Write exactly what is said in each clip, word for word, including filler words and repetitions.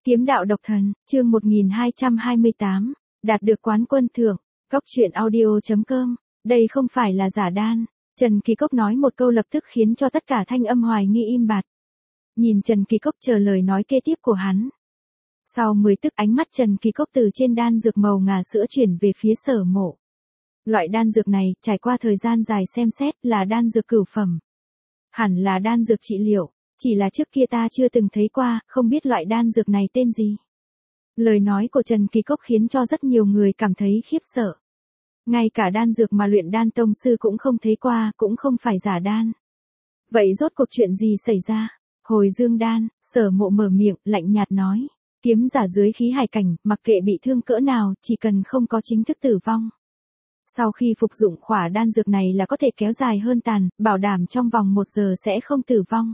Kiếm đạo độc thần, chương một nghìn hai trăm hai mươi tám, đạt được quán quân thưởng, góc truyện audio chấm com, đây không phải là giả đan. Trần Kỳ Cốc nói một câu lập tức khiến cho tất cả thanh âm hoài nghi im bặt. Nhìn Trần Kỳ Cốc chờ lời nói kế tiếp của hắn. Sau mười tức ánh mắt Trần Kỳ Cốc từ trên đan dược màu ngà sữa chuyển về phía Sở Mộ. Loại đan dược này, trải qua thời gian dài xem xét là đan dược cửu phẩm. Hẳn là đan dược trị liệu, chỉ là trước kia ta chưa từng thấy qua, không biết loại đan dược này tên gì. Lời nói của Trần Kỳ Cốc khiến cho rất nhiều người cảm thấy khiếp sợ. Ngay cả đan dược mà luyện đan tông sư cũng không thấy qua, cũng không phải giả đan. Vậy rốt cuộc chuyện gì xảy ra? Hồi dương đan, Sở Mộ mở miệng, lạnh nhạt nói. Kiếm giả dưới khí hải cảnh, mặc kệ bị thương cỡ nào, chỉ cần không có chính thức tử vong. Sau khi phục dụng khỏa đan dược này là có thể kéo dài hơn tàn, bảo đảm trong vòng một giờ sẽ không tử vong.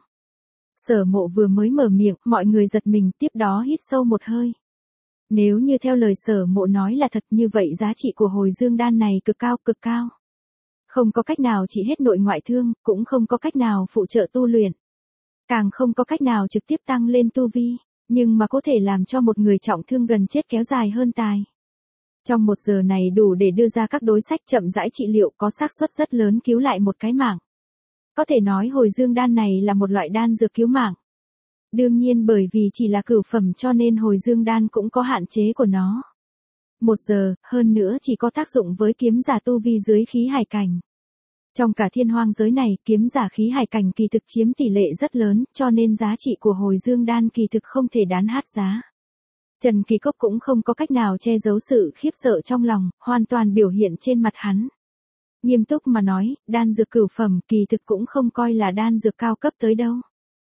Sở Mộ vừa mới mở miệng, mọi người giật mình, tiếp đó hít sâu một hơi. Nếu như theo lời Sở Mộ nói là thật như vậy giá trị của hồi dương đan này cực cao cực cao. Không có cách nào trị hết nội ngoại thương, cũng không có cách nào phụ trợ tu luyện. Càng không có cách nào trực tiếp tăng lên tu vi, nhưng mà có thể làm cho một người trọng thương gần chết kéo dài hơn tài. Trong một giờ này đủ để đưa ra các đối sách chậm rãi trị liệu có xác suất rất lớn cứu lại một cái mạng. Có thể nói hồi dương đan này là một loại đan dược cứu mạng. Đương nhiên bởi vì chỉ là cửu phẩm cho nên hồi dương đan cũng có hạn chế của nó. Một giờ, hơn nữa chỉ có tác dụng với kiếm giả tu vi dưới khí hải cảnh. Trong cả thiên hoang giới này, kiếm giả khí hải cảnh kỳ thực chiếm tỷ lệ rất lớn, cho nên giá trị của hồi dương đan kỳ thực không thể đán hát giá. Trần Kỳ Cốc cũng không có cách nào che giấu sự khiếp sợ trong lòng, hoàn toàn biểu hiện trên mặt hắn. Nghiêm túc mà nói, đan dược cửu phẩm kỳ thực cũng không coi là đan dược cao cấp tới đâu.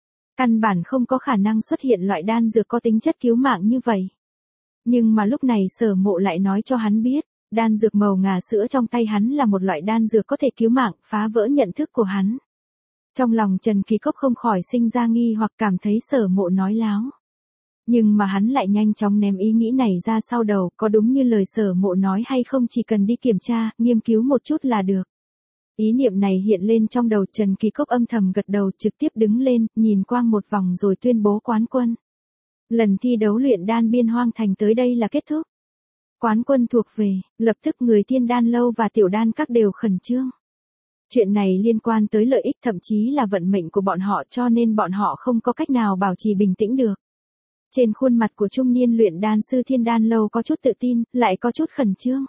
Căn bản không có khả năng xuất hiện loại đan dược có tính chất cứu mạng như vậy. Nhưng mà lúc này Sở Mộ lại nói cho hắn biết, đan dược màu ngà sữa trong tay hắn là một loại đan dược có thể cứu mạng, phá vỡ nhận thức của hắn. Trong lòng Trần Kỳ Cốc không khỏi sinh ra nghi hoặc cảm thấy Sở Mộ nói láo. Nhưng mà hắn lại nhanh chóng ném ý nghĩ này ra sau đầu, có đúng như lời Sở Mộ nói hay không chỉ cần đi kiểm tra, nghiên cứu một chút là được. Ý niệm này hiện lên trong đầu Trần Kỳ Cốc âm thầm gật đầu trực tiếp đứng lên, nhìn quang một vòng rồi tuyên bố quán quân. Lần thi đấu luyện đan biên hoang thành tới đây là kết thúc. Quán quân thuộc về, lập tức người Thiên Đan Lâu và Tiểu Đan Các đều khẩn trương. Chuyện này liên quan tới lợi ích thậm chí là vận mệnh của bọn họ cho nên bọn họ không có cách nào bảo trì bình tĩnh được. Trên khuôn mặt của trung niên luyện đan sư Thiên Đan Lâu có chút tự tin, lại có chút khẩn trương.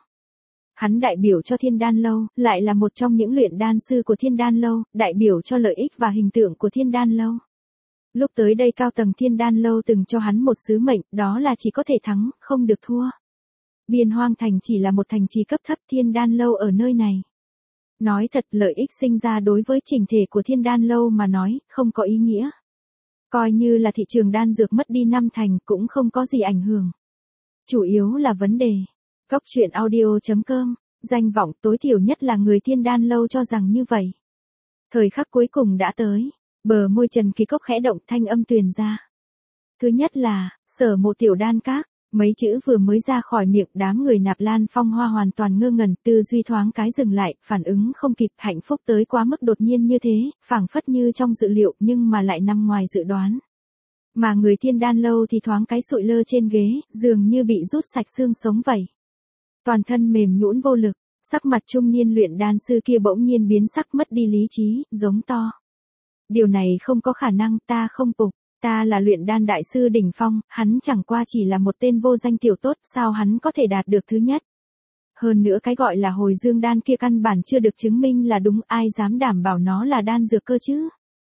Hắn đại biểu cho Thiên Đan Lâu, lại là một trong những luyện đan sư của Thiên Đan Lâu, đại biểu cho lợi ích và hình tượng của Thiên Đan Lâu. Lúc tới đây cao tầng Thiên Đan Lâu từng cho hắn một sứ mệnh, đó là chỉ có thể thắng, không được thua. Biên hoang thành chỉ là một thành trì cấp thấp, Thiên Đan Lâu ở nơi này. Nói thật lợi ích sinh ra đối với chỉnh thể của Thiên Đan Lâu mà nói, không có ý nghĩa. Coi như là thị trường đan dược mất đi năm thành cũng không có gì ảnh hưởng. Chủ yếu là vấn đề. Góc truyện audio chấm com, danh vọng tối thiểu nhất là người Thiên Đan Lâu cho rằng như vậy. Thời khắc cuối cùng đã tới, bờ môi Trần Kỳ Cốc khẽ động thanh âm truyền ra. Thứ nhất là, Sở Mộ Tiểu Đan Các, mấy chữ vừa mới ra khỏi miệng đám người Nạp Lan Phong Hoa hoàn toàn ngơ ngẩn, tư duy thoáng cái dừng lại, phản ứng không kịp, hạnh phúc tới quá mức đột nhiên như thế, phảng phất như trong dự liệu nhưng mà lại nằm ngoài dự đoán. Mà người Thiên Đan Lâu thì thoáng cái sụi lơ trên ghế, dường như bị rút sạch xương sống vậy. Toàn thân mềm nhũn vô lực, sắc mặt trung niên luyện đan sư kia bỗng nhiên biến sắc mất đi lý trí, giống to. Điều này không có khả năng, ta không phục, ta là luyện đan đại sư đỉnh phong, hắn chẳng qua chỉ là một tên vô danh tiểu tốt, sao hắn có thể đạt được thứ nhất. Hơn nữa cái gọi là hồi dương đan kia căn bản chưa được chứng minh là đúng, ai dám đảm bảo nó là đan dược cơ chứ.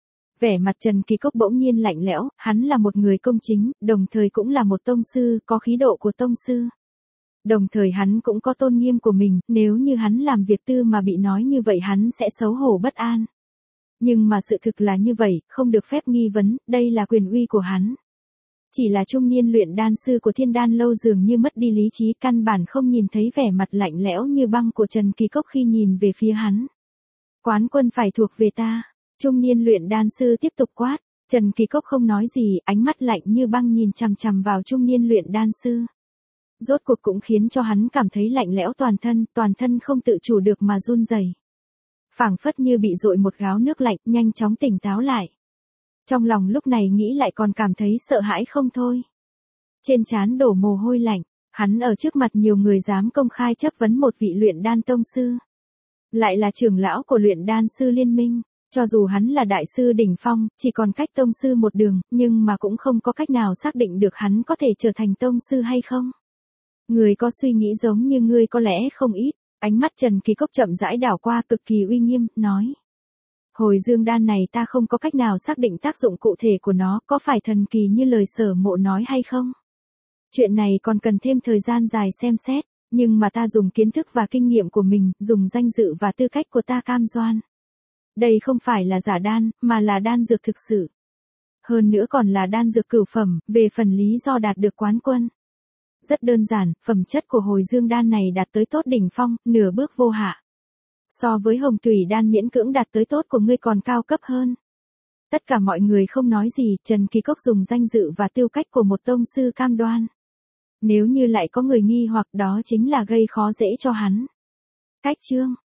Vẻ mặt Trần Kỳ Cốc bỗng nhiên lạnh lẽo, hắn là một người công chính, đồng thời cũng là một tông sư, có khí độ của tông sư. Đồng thời hắn cũng có tôn nghiêm của mình, nếu như hắn làm việc tư mà bị nói như vậy hắn sẽ xấu hổ bất an. Nhưng mà sự thực là như vậy, không được phép nghi vấn, đây là quyền uy của hắn. Chỉ là trung niên luyện đan sư của Thiên Đan Lâu dường như mất đi lý trí, căn bản không nhìn thấy vẻ mặt lạnh lẽo như băng của Trần Kỳ Cốc khi nhìn về phía hắn. Quán quân phải thuộc về ta, trung niên luyện đan sư tiếp tục quát, Trần Kỳ Cốc không nói gì, ánh mắt lạnh như băng nhìn chằm chằm vào trung niên luyện đan sư. Rốt cuộc cũng khiến cho hắn cảm thấy lạnh lẽo toàn thân, toàn thân không tự chủ được mà run rẩy. Phảng phất như bị dội một gáo nước lạnh, nhanh chóng tỉnh táo lại. Trong lòng lúc này nghĩ lại còn cảm thấy sợ hãi không thôi. trên trán đổ mồ hôi lạnh, hắn ở trước mặt nhiều người dám công khai chất vấn một vị luyện đan tông sư. Lại là trưởng lão của luyện đan sư liên minh, cho dù hắn là đại sư đỉnh phong, chỉ còn cách tông sư một đường, nhưng mà cũng không có cách nào xác định được hắn có thể trở thành tông sư hay không. Người có suy nghĩ giống như ngươi có lẽ không ít, ánh mắt Trần Kỳ Cốc chậm rãi đảo qua cực kỳ uy nghiêm, nói. Hồi dương đan này ta không có cách nào xác định tác dụng cụ thể của nó, có phải thần kỳ như lời Sở Mộ nói hay không? Chuyện này còn cần thêm thời gian dài xem xét, nhưng mà ta dùng kiến thức và kinh nghiệm của mình, dùng danh dự và tư cách của ta cam đoan. Đây không phải là giả đan, mà là đan dược thực sự. Hơn nữa còn là đan dược cửu phẩm, về phần lý do đạt được quán quân. Rất đơn giản, phẩm chất của hồi dương đan này đạt tới tốt đỉnh phong, nửa bước vô hạ. So với hồng tủy đan miễn cưỡng đạt tới tốt của ngươi còn cao cấp hơn. Tất cả mọi người không nói gì, Trần Kỳ Cốc dùng danh dự và tư cách của một tông sư cam đoan. Nếu như lại có người nghi hoặc đó chính là gây khó dễ cho hắn. Cách chương